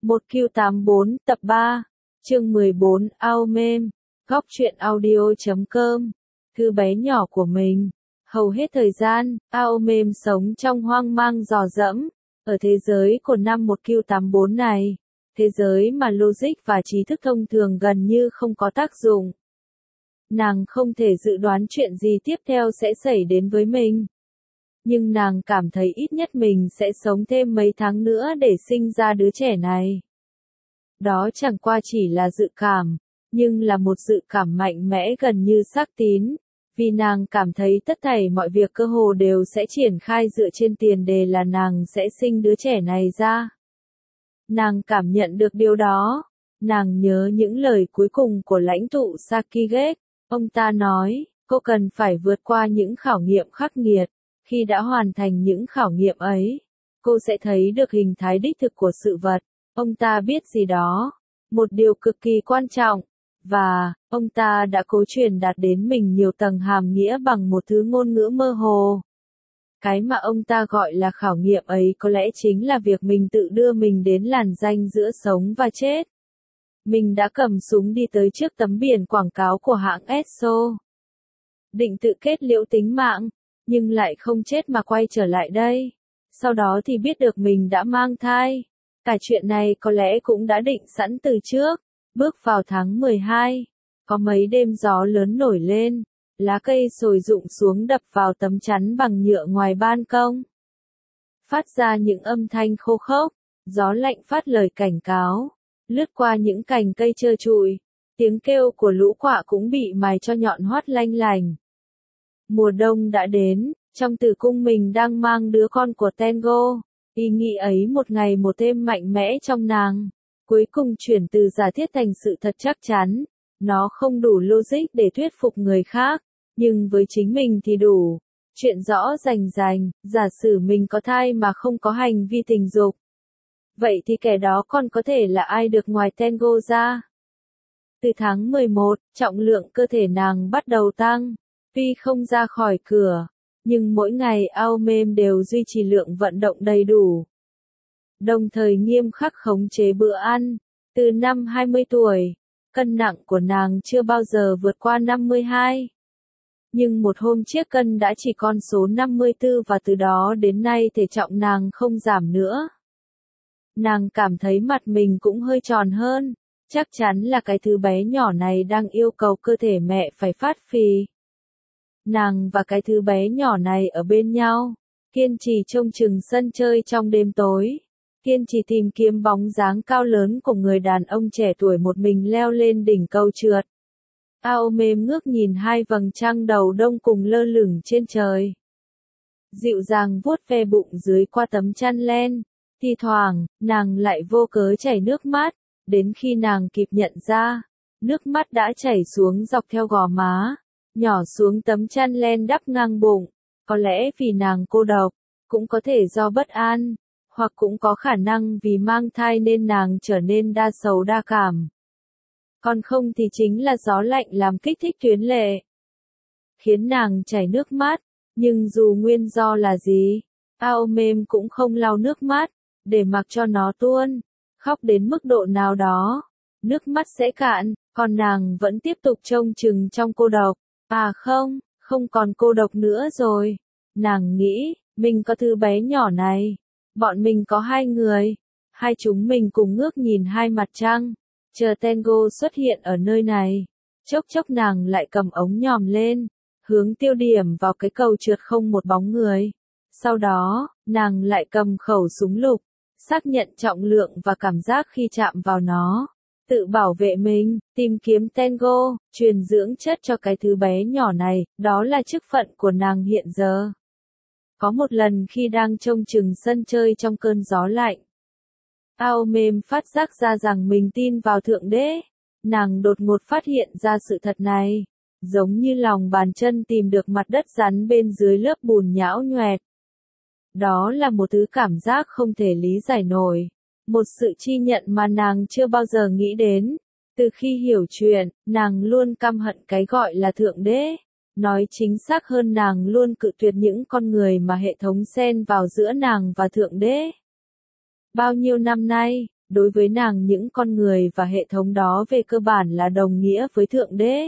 1Q84 tập 3, chương 14, Aomem, góc truyện audio.com, thư bé nhỏ của mình. Hầu hết thời gian, Aomem sống trong hoang mang dò dẫm, ở thế giới của năm 1Q84 này, thế giới mà logic và trí thức thông thường gần như không có tác dụng. Nàng không thể dự đoán chuyện gì tiếp theo sẽ xảy đến với mình. Nhưng nàng cảm thấy ít nhất mình sẽ sống thêm mấy tháng nữa để sinh ra đứa trẻ này. Đó chẳng qua chỉ là dự cảm, nhưng là một dự cảm mạnh mẽ gần như xác tín, vì nàng cảm thấy tất thảy mọi việc cơ hồ đều sẽ triển khai dựa trên tiền đề là nàng sẽ sinh đứa trẻ này ra. Nàng cảm nhận được điều đó, nàng nhớ những lời cuối cùng của lãnh tụ Sakigake, ông ta nói, cô cần phải vượt qua những khảo nghiệm khắc nghiệt. Khi đã hoàn thành những khảo nghiệm ấy, cô sẽ thấy được hình thái đích thực của sự vật. Ông ta biết gì đó, một điều cực kỳ quan trọng, và ông ta đã cố truyền đạt đến mình nhiều tầng hàm nghĩa bằng một thứ ngôn ngữ mơ hồ. Cái mà ông ta gọi là khảo nghiệm ấy có lẽ chính là việc mình tự đưa mình đến làn ranh giữa sống và chết. Mình đã cầm súng đi tới trước tấm biển quảng cáo của hãng Esso. Định tự kết liễu tính mạng, nhưng lại không chết mà quay trở lại đây. Sau đó thì biết được mình đã mang thai. Cả chuyện này có lẽ cũng đã định sẵn từ trước. Bước vào tháng 12, có mấy đêm gió lớn nổi lên, lá cây sồi rụng xuống đập vào tấm chắn bằng nhựa ngoài ban công. Phát ra những âm thanh khô khốc, gió lạnh phát lời cảnh cáo, lướt qua những cành cây trơ trụi, tiếng kêu của lũ quạ cũng bị mài cho nhọn hoắt lanh lành. Mùa đông đã đến, trong tử cung mình đang mang đứa con của Tengo, ý nghĩ ấy một ngày một thêm mạnh mẽ trong nàng, cuối cùng chuyển từ giả thiết thành sự thật chắc chắn, nó không đủ logic để thuyết phục người khác, nhưng với chính mình thì đủ, chuyện rõ rành rành, giả sử mình có thai mà không có hành vi tình dục. Vậy thì kẻ đó còn có thể là ai được ngoài Tengo ra? Từ tháng 11, trọng lượng cơ thể nàng bắt đầu tăng. Tuy không ra khỏi cửa, nhưng mỗi ngày Aomem đều duy trì lượng vận động đầy đủ. Đồng thời nghiêm khắc khống chế bữa ăn. Từ năm 20 tuổi, cân nặng của nàng chưa bao giờ vượt qua 52. Nhưng một hôm chiếc cân đã chỉ con số 54 và từ đó đến nay thể trọng nàng không giảm nữa. Nàng cảm thấy mặt mình cũng hơi tròn hơn. Chắc chắn là cái thứ bé nhỏ này đang yêu cầu cơ thể mẹ phải phát phì. Nàng và cái thứ bé nhỏ này ở bên nhau, kiên trì trông chừng sân chơi trong đêm tối, kiên trì tìm kiếm bóng dáng cao lớn của người đàn ông trẻ tuổi một mình leo lên đỉnh cầu trượt. Aomem ngước nhìn hai vầng trăng đầu đông cùng lơ lửng trên trời. Dịu dàng vuốt ve bụng dưới qua tấm chăn len, thi thoảng, nàng lại vô cớ chảy nước mắt, đến khi nàng kịp nhận ra, nước mắt đã chảy xuống dọc theo gò má. Nhỏ xuống tấm chăn len đắp ngang bụng, có lẽ vì nàng cô độc, cũng có thể do bất an, hoặc cũng có khả năng vì mang thai nên nàng trở nên đa sầu đa cảm. Còn không thì chính là gió lạnh làm kích thích tuyến lệ, khiến nàng chảy nước mắt, nhưng dù nguyên do là gì, Aomem cũng không lau nước mắt, để mặc cho nó tuôn, khóc đến mức độ nào đó, nước mắt sẽ cạn, còn nàng vẫn tiếp tục trông chừng trong cô độc. À không còn cô độc nữa rồi. Nàng nghĩ, mình có thứ bé nhỏ này. Bọn mình có hai người. Hai chúng mình cùng ngước nhìn hai mặt trăng. Chờ Tengo xuất hiện ở nơi này. Chốc chốc nàng lại cầm ống nhòm lên. Hướng tiêu điểm vào cái cầu trượt không một bóng người. Sau đó, nàng lại cầm khẩu súng lục. Xác nhận trọng lượng và cảm giác khi chạm vào nó. Tự bảo vệ mình, tìm kiếm Tengo, truyền dưỡng chất cho cái thứ bé nhỏ này, đó là chức phận của nàng hiện giờ. Có một lần khi đang trông chừng sân chơi trong cơn gió lạnh, Aomem phát giác ra rằng mình tin vào Thượng Đế. Nàng đột ngột phát hiện ra sự thật này, giống như lòng bàn chân tìm được mặt đất rắn bên dưới lớp bùn nhão nhoẹt. Đó là một thứ cảm giác không thể lý giải nổi. Một sự chi nhận mà nàng chưa bao giờ nghĩ đến. Từ khi hiểu chuyện, nàng luôn căm hận cái gọi là Thượng Đế. Nói chính xác hơn nàng luôn cự tuyệt những con người mà hệ thống xen vào giữa nàng và Thượng Đế. Bao nhiêu năm nay, đối với nàng những con người và hệ thống đó về cơ bản là đồng nghĩa với Thượng Đế.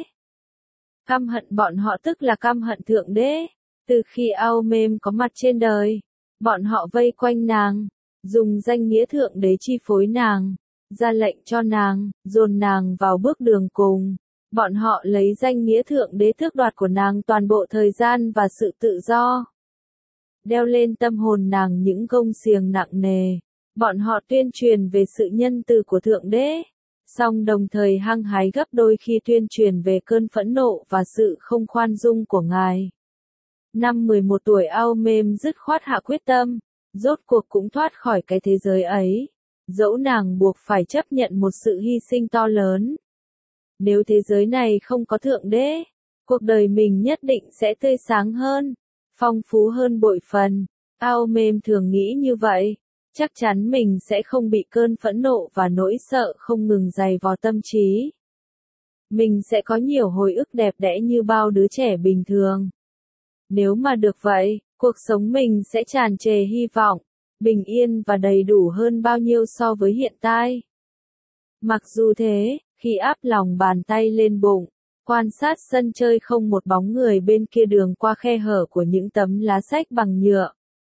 Căm hận bọn họ tức là căm hận Thượng Đế. Từ khi Aomem có mặt trên đời, bọn họ vây quanh nàng, dùng danh nghĩa Thượng Đế chi phối nàng, ra lệnh cho nàng, dồn nàng vào bước đường cùng. Bọn họ lấy danh nghĩa Thượng Đế tước đoạt của nàng toàn bộ thời gian và sự tự do. Đeo lên tâm hồn nàng những gông xiềng nặng nề. Bọn họ tuyên truyền về sự nhân từ của Thượng Đế, song đồng thời hăng hái gấp đôi khi tuyên truyền về cơn phẫn nộ và sự không khoan dung của Ngài. Năm 11 tuổi Aomem dứt khoát hạ quyết tâm, rốt cuộc cũng thoát khỏi cái thế giới ấy, dẫu nàng buộc phải chấp nhận một sự hy sinh to lớn. Nếu thế giới này không có Thượng Đế, cuộc đời mình nhất định sẽ tươi sáng hơn, phong phú hơn bội phần. Aomem thường nghĩ như vậy, chắc chắn mình sẽ không bị cơn phẫn nộ và nỗi sợ không ngừng dày vò tâm trí. Mình sẽ có nhiều hồi ức đẹp đẽ như bao đứa trẻ bình thường. Nếu mà được vậy, cuộc sống mình sẽ tràn trề hy vọng, bình yên và đầy đủ hơn bao nhiêu so với hiện tại. Mặc dù thế, khi áp lòng bàn tay lên bụng, quan sát sân chơi không một bóng người bên kia đường qua khe hở của những tấm lá sách bằng nhựa,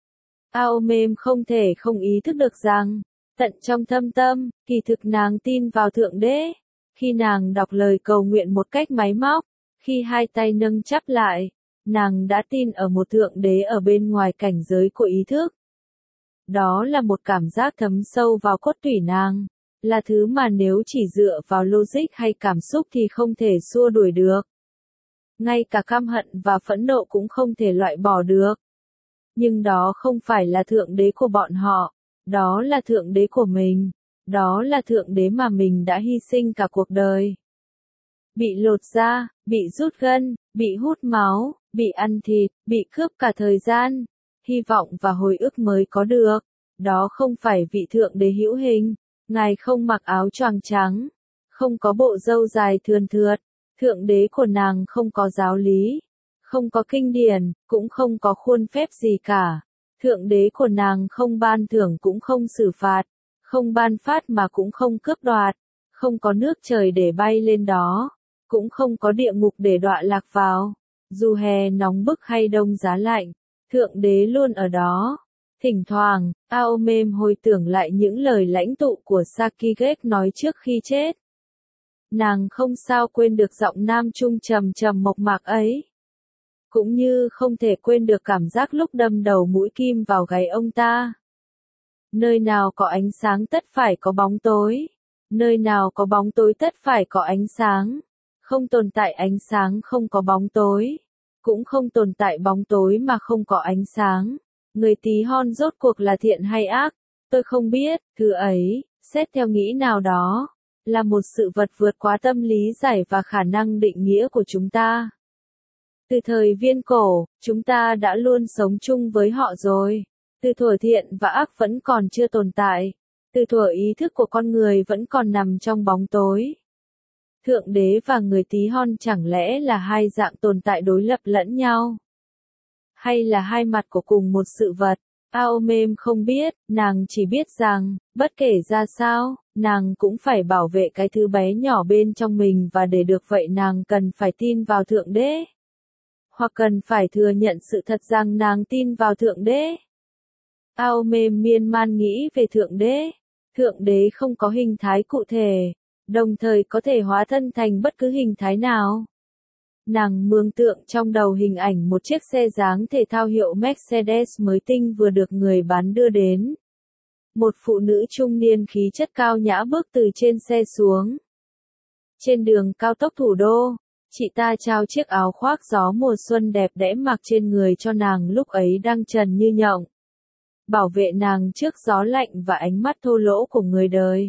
Aomem không thể không ý thức được rằng, tận trong thâm tâm, kỳ thực nàng tin vào Thượng Đế. Khi nàng đọc lời cầu nguyện một cách máy móc, khi hai tay nâng chắp lại, nàng đã tin ở một Thượng Đế ở bên ngoài cảnh giới của ý thức. Đó là một cảm giác thấm sâu vào cốt tủy nàng, là thứ mà nếu chỉ dựa vào logic hay cảm xúc thì không thể xua đuổi được. Ngay cả căm hận và phẫn nộ cũng không thể loại bỏ được. Nhưng đó không phải là Thượng Đế của bọn họ, đó là Thượng Đế của mình, đó là Thượng Đế mà mình đã hy sinh cả cuộc đời. Bị lột da, bị rút gân, bị hút máu, bị ăn thịt, bị cướp cả thời gian, hy vọng và hồi ức mới có được. Đó không phải vị Thượng Đế hữu hình, Ngài không mặc áo choàng trắng, không có bộ râu dài thườn thượt, Thượng Đế của nàng không có giáo lý, không có kinh điển, cũng không có khuôn phép gì cả. Thượng Đế của nàng không ban thưởng cũng không xử phạt, không ban phát mà cũng không cướp đoạt, không có nước trời để bay lên đó, cũng không có địa ngục để đọa lạc vào. Dù hè nóng bức hay đông giá lạnh, Thượng Đế luôn ở đó. Thỉnh thoảng, Aomem hồi tưởng lại những lời lãnh tụ của Sakigek nói trước khi chết. Nàng không sao quên được giọng nam trung trầm trầm mộc mạc ấy. Cũng như không thể quên được cảm giác lúc đâm đầu mũi kim vào gáy ông ta. Nơi nào có ánh sáng tất phải có bóng tối. Nơi nào có bóng tối tất phải có ánh sáng. Không tồn tại ánh sáng không có bóng tối. Cũng không tồn tại bóng tối mà không có ánh sáng. Người Tí Hon rốt cuộc là thiện hay ác? Tôi không biết, thứ ấy, xét theo nghĩ nào đó, là một sự vật vượt quá tâm lý giải và khả năng định nghĩa của chúng ta. Từ thời Viên Cổ, chúng ta đã luôn sống chung với họ rồi. Từ thuở thiện và ác vẫn còn chưa tồn tại. Từ thuở ý thức của con người vẫn còn nằm trong bóng tối. Thượng Đế và người Tí Hon chẳng lẽ là hai dạng tồn tại đối lập lẫn nhau? Hay là hai mặt của cùng một sự vật? Aomem không biết, nàng chỉ biết rằng, bất kể ra sao, nàng cũng phải bảo vệ cái thứ bé nhỏ bên trong mình và để được vậy nàng cần phải tin vào Thượng Đế. Hoặc cần phải thừa nhận sự thật rằng nàng tin vào Thượng Đế. Aomem miên man nghĩ về Thượng Đế. Thượng Đế không có hình thái cụ thể, đồng thời có thể hóa thân thành bất cứ hình thái nào. Nàng mường tượng trong đầu hình ảnh một chiếc xe dáng thể thao hiệu Mercedes mới tinh vừa được người bán đưa đến. Một phụ nữ trung niên khí chất cao nhã bước từ trên xe xuống. Trên đường cao tốc thủ đô, chị ta trao chiếc áo khoác gió mùa xuân đẹp đẽ mặc trên người cho nàng lúc ấy đang trần như nhộng. Bảo vệ nàng trước gió lạnh và ánh mắt thô lỗ của người đời.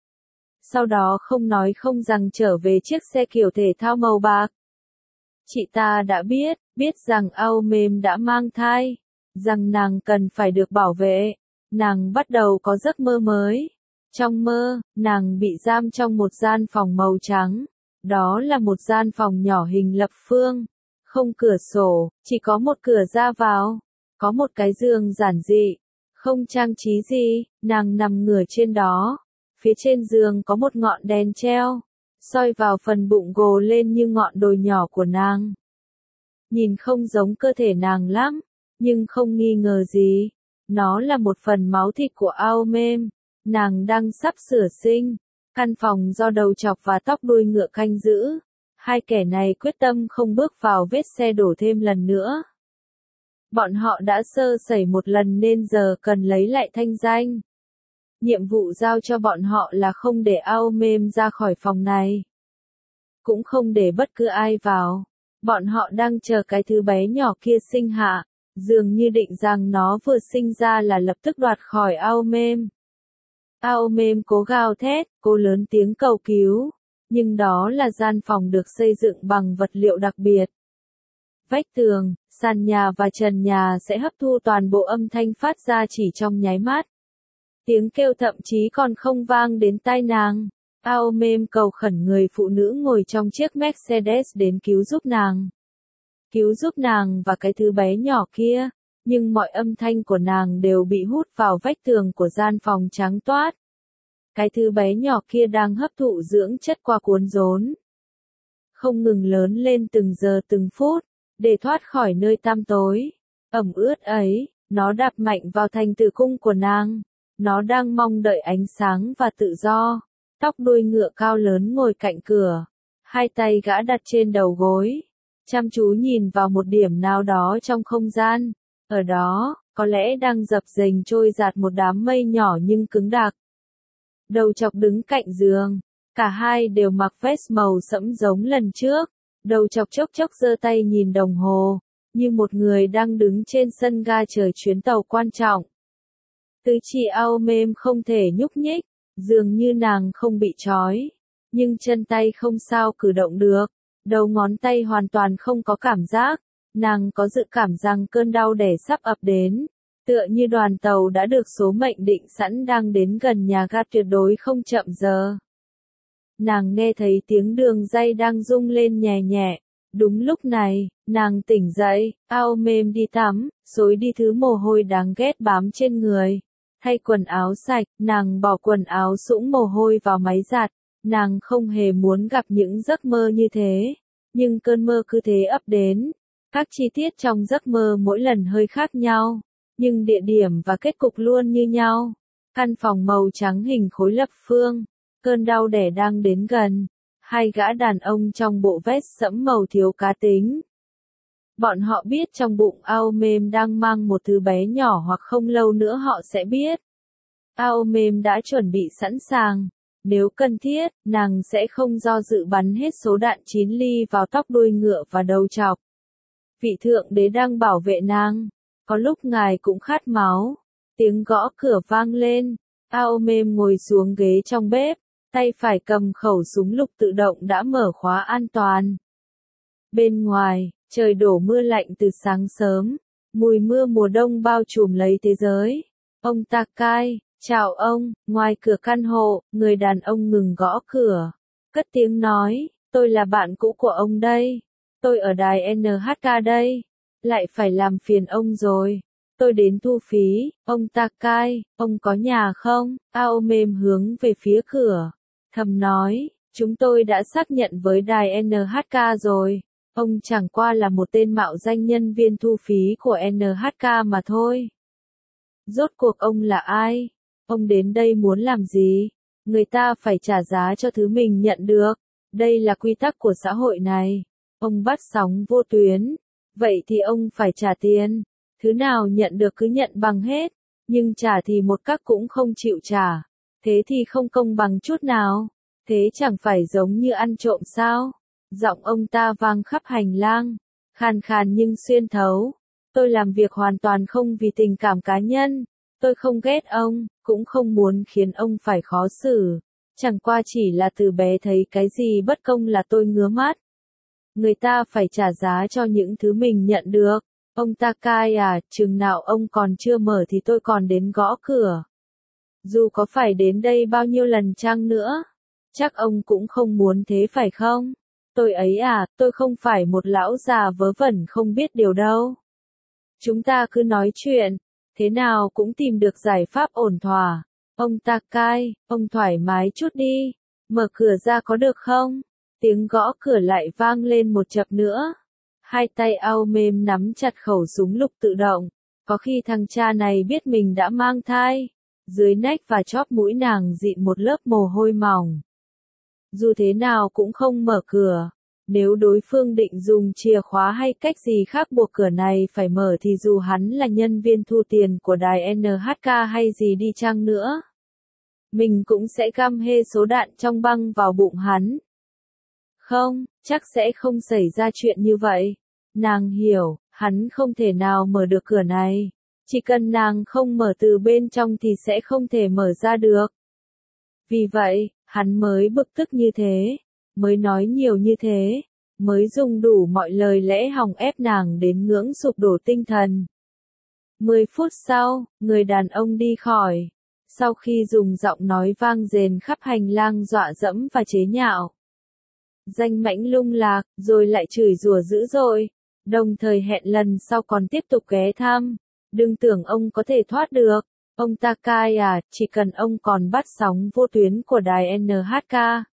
Sau đó không nói không rằng trở về chiếc xe kiểu thể thao màu bạc. Chị ta đã biết rằng Aomem đã mang thai, rằng nàng cần phải được bảo vệ. Nàng bắt đầu có giấc mơ mới. Trong mơ, nàng bị giam trong một gian phòng màu trắng. Đó là một gian phòng nhỏ hình lập phương, không cửa sổ, chỉ có một cửa ra vào, có một cái giường giản dị, không trang trí gì, nàng nằm ngửa trên đó, Phía trên giường có một ngọn đèn treo, soi vào phần bụng gồ lên như ngọn đồi nhỏ của nàng. Nhìn không giống cơ thể nàng lắm, nhưng không nghi ngờ gì. Nó là một phần máu thịt của Aomem. Nàng đang sắp sửa sinh. Căn phòng do đầu chọc và tóc đuôi ngựa canh giữ. Hai kẻ này quyết tâm không bước vào vết xe đổ thêm lần nữa. Bọn họ đã sơ sẩy một lần nên giờ cần lấy lại thanh danh. Nhiệm vụ giao cho bọn họ là không để Aomem ra khỏi phòng này. Cũng không để bất cứ ai vào. Bọn họ đang chờ cái thứ bé nhỏ kia sinh hạ, dường như định rằng nó vừa sinh ra là lập tức đoạt khỏi Aomem. Aomem cố gào thét, cố lớn tiếng cầu cứu, nhưng đó là gian phòng được xây dựng bằng vật liệu đặc biệt. Vách tường, sàn nhà và trần nhà sẽ hấp thu toàn bộ âm thanh phát ra chỉ trong nháy mắt. Tiếng kêu thậm chí còn không vang đến tai nàng. Aomem cầu khẩn người phụ nữ ngồi trong chiếc Mercedes đến cứu giúp nàng. Cứu giúp nàng và cái thứ bé nhỏ kia, nhưng mọi âm thanh của nàng đều bị hút vào vách tường của gian phòng trắng toát. Cái thứ bé nhỏ kia đang hấp thụ dưỡng chất qua cuốn rốn. Không ngừng lớn lên từng giờ từng phút, để thoát khỏi nơi tăm tối, ẩm ướt ấy, nó đạp mạnh vào thành tử cung của nàng. Nó đang mong đợi ánh sáng và tự do. Tóc đuôi ngựa cao lớn ngồi cạnh cửa, hai tay gã đặt trên đầu gối, chăm chú nhìn vào một điểm nào đó trong không gian. Ở đó, có lẽ đang dập dềnh trôi dạt một đám mây nhỏ nhưng cứng đặc. Đầu chọc đứng cạnh giường, cả hai đều mặc vest màu sẫm giống lần trước. Đầu chọc chốc chốc giơ tay nhìn đồng hồ, như một người đang đứng trên sân ga chờ chuyến tàu quan trọng. Tứ chi Aomem không thể nhúc nhích, dường như nàng không bị trói, nhưng chân tay không sao cử động được, đầu ngón tay hoàn toàn không có cảm giác, nàng có dự cảm rằng cơn đau đẻ sắp ập đến, tựa như đoàn tàu đã được số mệnh định sẵn đang đến gần nhà ga tuyệt đối không chậm giờ. Nàng nghe thấy tiếng đường ray đang rung lên nhẹ nhẹ. Đúng lúc này, nàng tỉnh dậy, Aomem đi tắm, xối đi thứ mồ hôi đáng ghét bám trên người. Thay quần áo sạch, nàng bỏ quần áo sũng mồ hôi vào máy giặt. Nàng không hề muốn gặp những giấc mơ như thế, nhưng cơn mơ cứ thế ập đến. Các chi tiết trong giấc mơ mỗi lần hơi khác nhau, nhưng địa điểm và kết cục luôn như nhau. Căn phòng màu trắng hình khối lập phương, cơn đau đẻ đang đến gần. Hai gã đàn ông trong bộ vest sẫm màu thiếu cá tính. Bọn họ biết trong bụng Aomem đang mang một thứ bé nhỏ hoặc không lâu nữa họ sẽ biết. Aomem đã chuẩn bị sẵn sàng. Nếu cần thiết, nàng sẽ không do dự bắn hết số đạn 9 ly vào tóc đuôi ngựa và đầu chọc. Vị thượng đế đang bảo vệ nàng. Có lúc ngài cũng khát máu. Tiếng gõ cửa vang lên. Aomem ngồi xuống ghế trong bếp. Tay phải cầm khẩu súng lục tự động đã mở khóa an toàn. Bên ngoài, trời đổ mưa lạnh từ sáng sớm. Mùi mưa mùa đông bao trùm lấy thế giới. Ông Takai, chào ông, ngoài cửa căn hộ, người đàn ông ngừng gõ cửa. Cất tiếng nói, tôi là bạn cũ của ông đây. Tôi ở đài NHK đây. Lại phải làm phiền ông rồi. Tôi đến thu phí, ông Takai, ông có nhà không? Aomem hướng về phía cửa. Thầm nói, chúng tôi đã xác nhận với đài NHK rồi. Ông chẳng qua là một tên mạo danh nhân viên thu phí của NHK mà thôi. Rốt cuộc ông là ai? Ông đến đây muốn làm gì? Người ta phải trả giá cho thứ mình nhận được. Đây là quy tắc của xã hội này. Ông bắt sóng vô tuyến. Vậy thì ông phải trả tiền. Thứ nào nhận được cứ nhận bằng hết. Nhưng trả thì một các cũng không chịu trả. Thế thì không công bằng chút nào. Thế chẳng phải giống như ăn trộm sao? Giọng ông ta vang khắp hành lang. Khàn khàn nhưng xuyên thấu. Tôi làm việc hoàn toàn không vì tình cảm cá nhân. Tôi không ghét ông, cũng không muốn khiến ông phải khó xử. Chẳng qua chỉ là từ bé thấy cái gì bất công là tôi ngứa mắt. Người ta phải trả giá cho những thứ mình nhận được. Ông Takai à, chừng nào ông còn chưa mở thì tôi còn đến gõ cửa. Dù có phải đến đây bao nhiêu lần chăng nữa. Chắc ông cũng không muốn thế phải không? Tôi ấy à, tôi không phải một lão già vớ vẩn không biết điều đâu. Chúng ta cứ nói chuyện, thế nào cũng tìm được giải pháp ổn thỏa. Ông Takai, ông thoải mái chút đi, mở cửa ra có được không? Tiếng gõ cửa lại vang lên một chập nữa. Hai tay Aomem nắm chặt khẩu súng lục tự động. Có khi thằng cha này biết mình đã mang thai. Dưới nách và chóp mũi nàng dịn một lớp mồ hôi mỏng. Dù thế nào cũng không mở cửa. Nếu đối phương định dùng chìa khóa hay cách gì khác buộc cửa này phải mở thì dù hắn là nhân viên thu tiền của đài NHK hay gì đi chăng nữa, mình cũng sẽ găm hê số đạn trong băng vào bụng hắn. Không, chắc sẽ không xảy ra chuyện như vậy. Nàng hiểu, hắn không thể nào mở được cửa này. Chỉ cần nàng không mở từ bên trong thì sẽ không thể mở ra được. Vì vậy, hắn mới bực tức như thế, mới nói nhiều như thế, mới dùng đủ mọi lời lẽ hòng ép nàng đến ngưỡng sụp đổ tinh thần. 10 phút sau, người đàn ông đi khỏi. Sau khi dùng giọng nói vang dền khắp hành lang dọa dẫm và chế nhạo, danh mãnh lung lạc, rồi lại chửi rủa dữ dội, đồng thời hẹn lần sau còn tiếp tục ghé thăm. Đừng tưởng ông có thể thoát được. Ông Takai à, chỉ cần ông còn bắt sóng vô tuyến của đài NHK,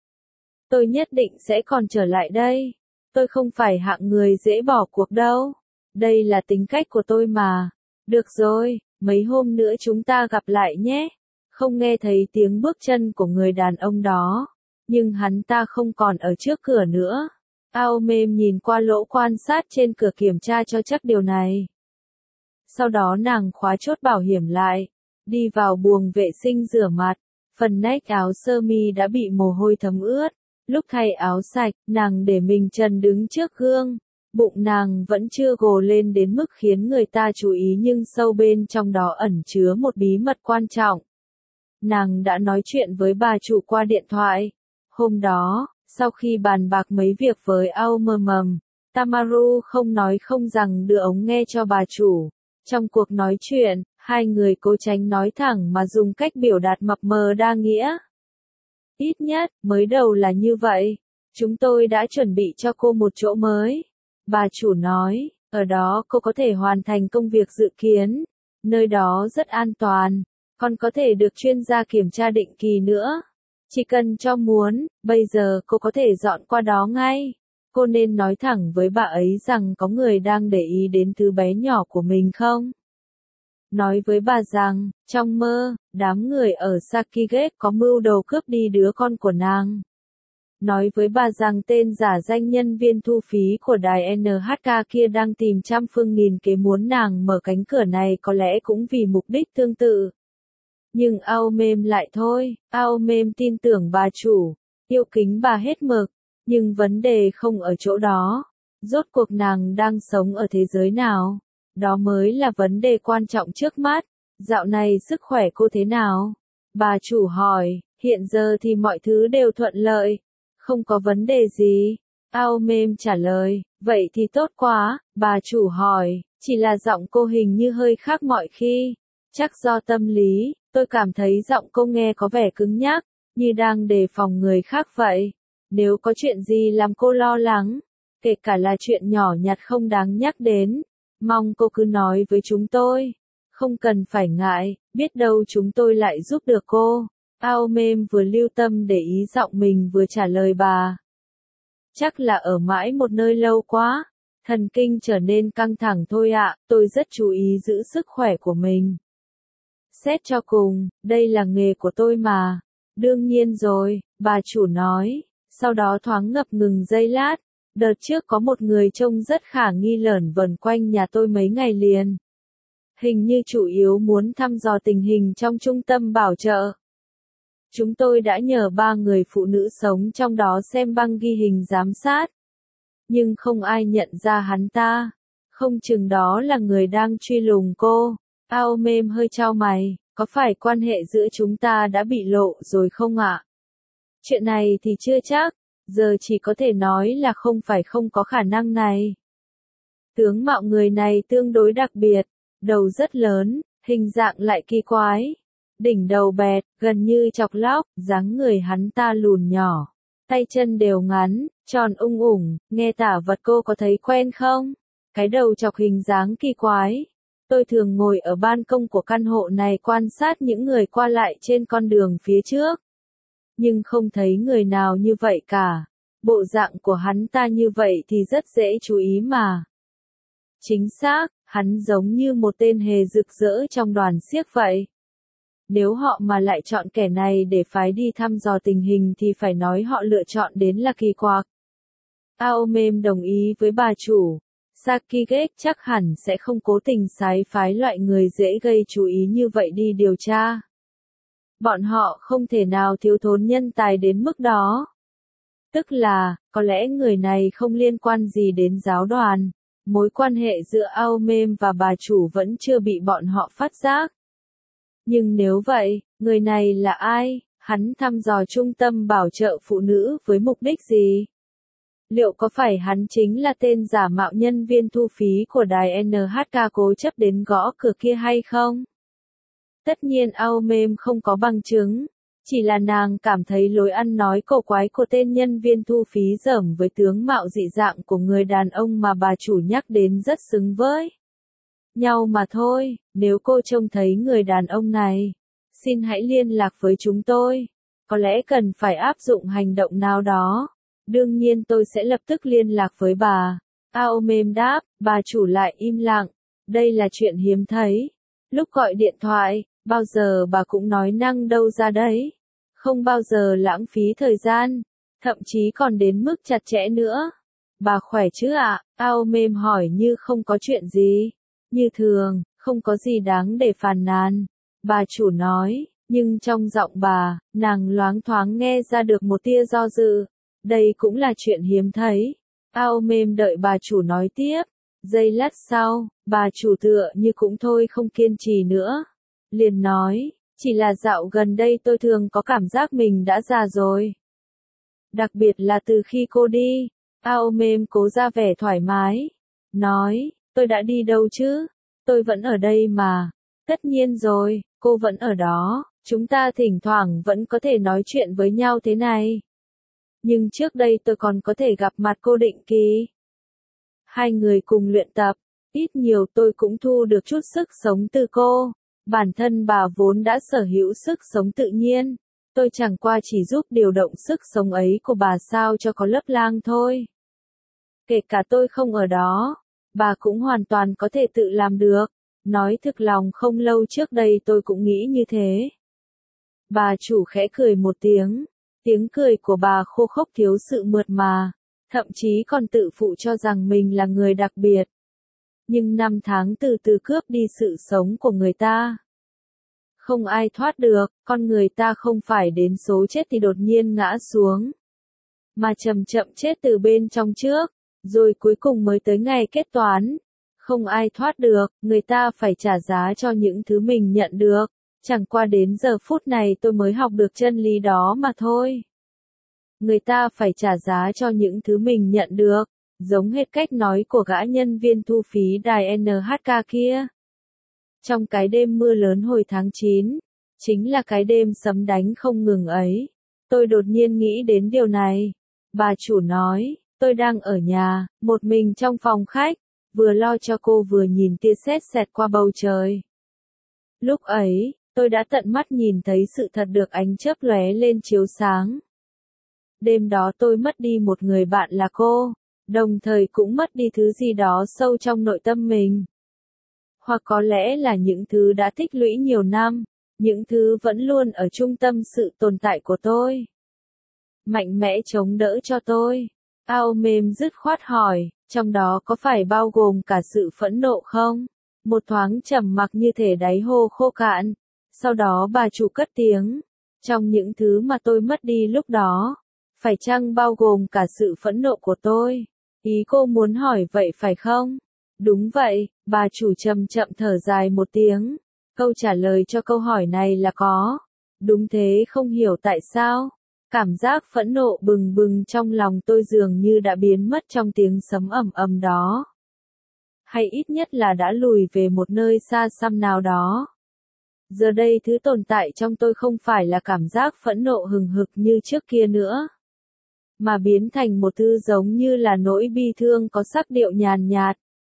tôi nhất định sẽ còn trở lại đây. Tôi không phải hạng người dễ bỏ cuộc đâu. Đây là tính cách của tôi mà. Được rồi, mấy hôm nữa chúng ta gặp lại nhé. Không nghe thấy tiếng bước chân của người đàn ông đó, nhưng hắn ta không còn ở trước cửa nữa. Aomem nhìn qua lỗ quan sát trên cửa kiểm tra cho chắc điều này. Sau đó nàng khóa chốt bảo hiểm lại, đi vào buồng vệ sinh rửa mặt. Phần nách áo sơ mi đã bị mồ hôi thấm ướt. Lúc thay áo sạch, nàng để mình trần đứng trước gương. Bụng nàng vẫn chưa gồ lên đến mức khiến người ta chú ý nhưng sâu bên trong đó ẩn chứa một bí mật quan trọng. Nàng đã nói chuyện với bà chủ qua điện thoại. Hôm đó, sau khi bàn bạc mấy việc với Aomem, Tamaru không nói không rằng đưa ống nghe cho bà chủ. Trong cuộc nói chuyện, hai người cố tránh nói thẳng mà dùng cách biểu đạt mập mờ đa nghĩa. Ít nhất, mới đầu là như vậy. Chúng tôi đã chuẩn bị cho cô một chỗ mới. Bà chủ nói, ở đó cô có thể hoàn thành công việc dự kiến. Nơi đó rất an toàn. Còn có thể được chuyên gia kiểm tra định kỳ nữa. Chỉ cần cho muốn, bây giờ cô có thể dọn qua đó ngay. Cô nên nói thẳng với bà ấy rằng có người đang để ý đến thứ bé nhỏ của mình không? Nói với bà rằng, trong mơ, đám người ở Sakigate có mưu đồ cướp đi đứa con của nàng. Nói với bà rằng tên giả danh nhân viên thu phí của đài NHK kia đang tìm trăm phương nghìn kế muốn nàng mở cánh cửa này có lẽ cũng vì mục đích tương tự. Nhưng Aomem lại thôi, Aomem tin tưởng bà chủ, yêu kính bà hết mực, nhưng vấn đề không ở chỗ đó. Rốt cuộc nàng đang sống ở thế giới nào? Đó mới là vấn đề quan trọng trước mắt. Dạo này sức khỏe cô thế nào? Bà chủ hỏi, hiện giờ thì mọi thứ đều thuận lợi, không có vấn đề gì. Aomem trả lời, vậy thì tốt quá. Bà chủ hỏi, chỉ là giọng cô hình như hơi khác mọi khi. Chắc do tâm lý, tôi cảm thấy giọng cô nghe có vẻ cứng nhắc, như đang đề phòng người khác vậy. Nếu có chuyện gì làm cô lo lắng, kể cả là chuyện nhỏ nhặt không đáng nhắc đến, mong cô cứ nói với chúng tôi. Không cần phải ngại, biết đâu chúng tôi lại giúp được cô. Aomem vừa lưu tâm để ý giọng mình vừa trả lời bà. Chắc là ở mãi một nơi lâu quá. Thần kinh trở nên căng thẳng thôi ạ, tôi rất chú ý giữ sức khỏe của mình. Xét cho cùng, đây là nghề của tôi mà. Đương nhiên rồi, bà chủ nói. Sau đó thoáng ngập ngừng giây lát. Đợt trước có một người trông rất khả nghi lởn vởn quanh nhà tôi mấy ngày liền. Hình như chủ yếu muốn thăm dò tình hình trong trung tâm bảo trợ. Chúng tôi đã nhờ 3 người phụ nữ sống trong đó xem băng ghi hình giám sát. Nhưng không ai nhận ra hắn ta. Không chừng đó là người đang truy lùng cô. Aomem hơi chau mày, có phải quan hệ giữa chúng ta đã bị lộ rồi không ạ? Chuyện này thì chưa chắc, giờ chỉ có thể nói là không có khả năng này. Tướng mạo người này tương đối đặc biệt, đầu rất lớn, hình dạng lại kỳ quái. Đỉnh đầu bẹt, gần như chọc lóc, dáng người hắn ta lùn nhỏ, tay chân đều ngắn, tròn ung ủng, nghe tả vật cô có thấy quen không? Cái đầu chọc hình dáng kỳ quái. Tôi thường ngồi ở ban công của căn hộ này quan sát những người qua lại trên con đường phía trước. Nhưng không thấy người nào như vậy cả. Bộ dạng của hắn ta như vậy thì rất dễ chú ý mà. Chính xác, hắn giống như một tên hề rực rỡ trong đoàn xiếc vậy. Nếu họ mà lại chọn kẻ này để phái đi thăm dò tình hình thì phải nói họ lựa chọn đến là kỳ quặc. Aomem đồng ý với bà chủ. Sakigek chắc hẳn sẽ không cố tình sai phái loại người dễ gây chú ý như vậy đi điều tra. Bọn họ không thể nào thiếu thốn nhân tài đến mức đó. Tức là, có lẽ người này không liên quan gì đến giáo đoàn. Mối quan hệ giữa Aomem và bà chủ vẫn chưa bị bọn họ phát giác. Nhưng nếu vậy, người này là ai? Hắn thăm dò trung tâm bảo trợ phụ nữ với mục đích gì? Liệu có phải hắn chính là tên giả mạo nhân viên thu phí của đài NHK cố chấp đến gõ cửa kia hay không? Tất nhiên Aomem không có bằng chứng, chỉ là nàng cảm thấy lối ăn nói cổ quái của tên nhân viên thu phí dởm với tướng mạo dị dạng của người đàn ông mà bà chủ nhắc đến rất xứng với nhau mà thôi. Nếu cô trông thấy người đàn ông này, xin hãy liên lạc với chúng tôi. Có lẽ cần phải áp dụng hành động nào đó. Đương nhiên tôi sẽ lập tức liên lạc với bà. Aomem đáp, bà chủ lại im lặng. Đây là chuyện hiếm thấy. Lúc gọi điện thoại, bao giờ bà cũng nói năng đâu ra đấy. Không bao giờ lãng phí thời gian, thậm chí còn đến mức chặt chẽ nữa. Bà khỏe chứ ạ? Aomem hỏi như không có chuyện gì. Như thường, không có gì đáng để phàn nàn. Bà chủ nói, nhưng trong giọng bà, nàng loáng thoáng nghe ra được một tia do dự. Đây cũng là chuyện hiếm thấy. Aomem đợi bà chủ nói tiếp. Giây lát sau, bà chủ tựa như cũng thôi không kiên trì nữa. Liền nói, chỉ là dạo gần đây tôi thường có cảm giác mình đã già rồi. Đặc biệt là từ khi cô đi. Aomem cố ra vẻ thoải mái. Nói, tôi đã đi đâu chứ? Tôi vẫn ở đây mà. Tất nhiên rồi, cô vẫn ở đó. Chúng ta thỉnh thoảng vẫn có thể nói chuyện với nhau thế này. Nhưng trước đây tôi còn có thể gặp mặt cô định kỳ. Hai người cùng luyện tập. Ít nhiều tôi cũng thu được chút sức sống từ cô. Bản thân bà vốn đã sở hữu sức sống tự nhiên. Tôi chẳng qua chỉ giúp điều động sức sống ấy của bà sao cho có lấp lang thôi. Kể cả tôi không ở đó, bà cũng hoàn toàn có thể tự làm được. Nói thực lòng không lâu trước đây tôi cũng nghĩ như thế. Bà chủ khẽ cười một tiếng. Tiếng cười của bà khô khốc thiếu sự mượt mà. Thậm chí còn tự phụ cho rằng mình là người đặc biệt. Nhưng năm tháng từ từ cướp đi sự sống của người ta. Không ai thoát được, con người ta không phải đến số chết thì đột nhiên ngã xuống. Mà chậm chậm chết từ bên trong trước, rồi cuối cùng mới tới ngày kết toán. Không ai thoát được, người ta phải trả giá cho những thứ mình nhận được. Chẳng qua đến giờ phút này tôi mới học được chân lý đó mà thôi. Người ta phải trả giá cho những thứ mình nhận được, giống hết cách nói của gã nhân viên thu phí đài NHK kia. Trong cái đêm mưa lớn hồi tháng 9, chính là cái đêm sấm đánh không ngừng ấy, tôi đột nhiên nghĩ đến điều này. Bà chủ nói, tôi đang ở nhà, một mình trong phòng khách, vừa lo cho cô vừa nhìn tia sét xẹt qua bầu trời. Lúc ấy, tôi đã tận mắt nhìn thấy sự thật được ánh chớp lóe lên chiếu sáng. Đêm đó tôi mất đi một người bạn là cô, đồng thời cũng mất đi thứ gì đó sâu trong nội tâm mình. Hoặc có lẽ là những thứ đã tích lũy nhiều năm, những thứ vẫn luôn ở trung tâm sự tồn tại của tôi. Mạnh mẽ chống đỡ cho tôi. Aomem dứt khoát hỏi, trong đó có phải bao gồm cả sự phẫn nộ không? Một thoáng trầm mặc như thể đáy hồ khô cạn. Sau đó bà chủ cất tiếng. Trong những thứ mà tôi mất đi lúc đó, phải chăng bao gồm cả sự phẫn nộ của tôi? Ý cô muốn hỏi vậy phải không? Đúng vậy, bà chủ chậm chậm thở dài một tiếng. Câu trả lời cho câu hỏi này là có. Đúng thế, không hiểu tại sao. Cảm giác phẫn nộ bừng bừng trong lòng tôi dường như đã biến mất trong tiếng sấm ầm ầm đó. Hay ít nhất là đã lùi về một nơi xa xăm nào đó. Giờ đây thứ tồn tại trong tôi không phải là cảm giác phẫn nộ hừng hực như trước kia nữa, mà biến thành một thứ giống như là nỗi bi thương có sắc điệu nhàn nhạt.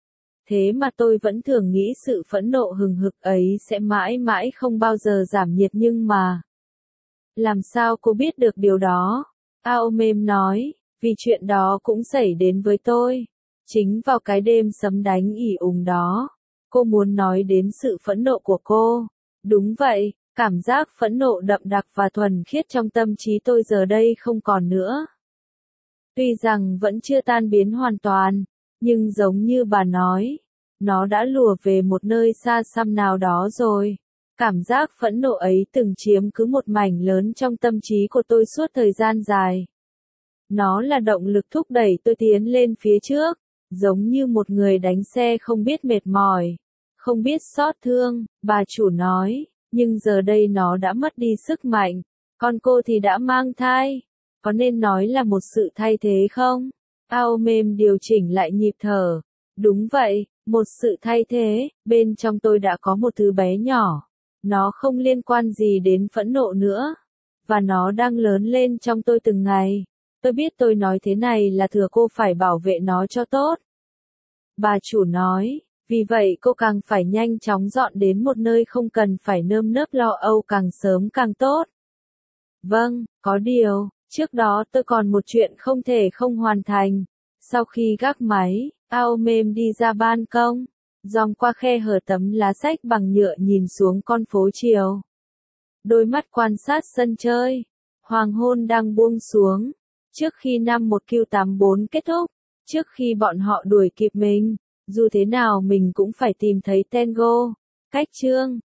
thế mà tôi vẫn thường nghĩ sự phẫn nộ hừng hực ấy sẽ mãi mãi không bao giờ giảm nhiệt nhưng mà. Làm sao cô biết được điều đó? Aomem nói, vì chuyện đó cũng xảy đến với tôi. Chính vào cái đêm sấm đánh ỉ ùng đó. Cô muốn nói đến sự phẫn nộ của cô. Đúng vậy, cảm giác phẫn nộ đậm đặc và thuần khiết trong tâm trí tôi giờ đây không còn nữa. Tuy rằng vẫn chưa tan biến hoàn toàn, nhưng giống như bà nói, nó đã lùa về một nơi xa xăm nào đó rồi. Cảm giác phẫn nộ ấy từng chiếm cứ một mảnh lớn trong tâm trí của tôi suốt thời gian dài. Nó là động lực thúc đẩy tôi tiến lên phía trước, giống như một người đánh xe không biết mệt mỏi, không biết xót thương, bà chủ nói, nhưng giờ đây nó đã mất đi sức mạnh, còn cô thì đã mang thai, có nên nói là một sự thay thế không? Aomem điều chỉnh lại nhịp thở, đúng vậy, một sự thay thế, bên trong tôi đã có một thứ bé nhỏ, nó không liên quan gì đến phẫn nộ nữa, và nó đang lớn lên trong tôi từng ngày. Tôi biết tôi nói thế này là thừa cô phải bảo vệ nó cho tốt. Bà chủ nói, vì vậy cô càng phải nhanh chóng dọn đến một nơi không cần phải nơm nớp lo âu càng sớm càng tốt. Vâng, có điều, trước đó tôi còn một chuyện không thể không hoàn thành. Sau khi gác máy, Aomem đi ra ban công, dòng qua khe hở tấm lá sách bằng nhựa nhìn xuống con phố chiều. Đôi mắt quan sát sân chơi, hoàng hôn đang buông xuống. Trước khi năm 1Q84 kết thúc, trước khi bọn họ đuổi kịp mình, dù thế nào mình cũng phải tìm thấy Tengo. Cách chương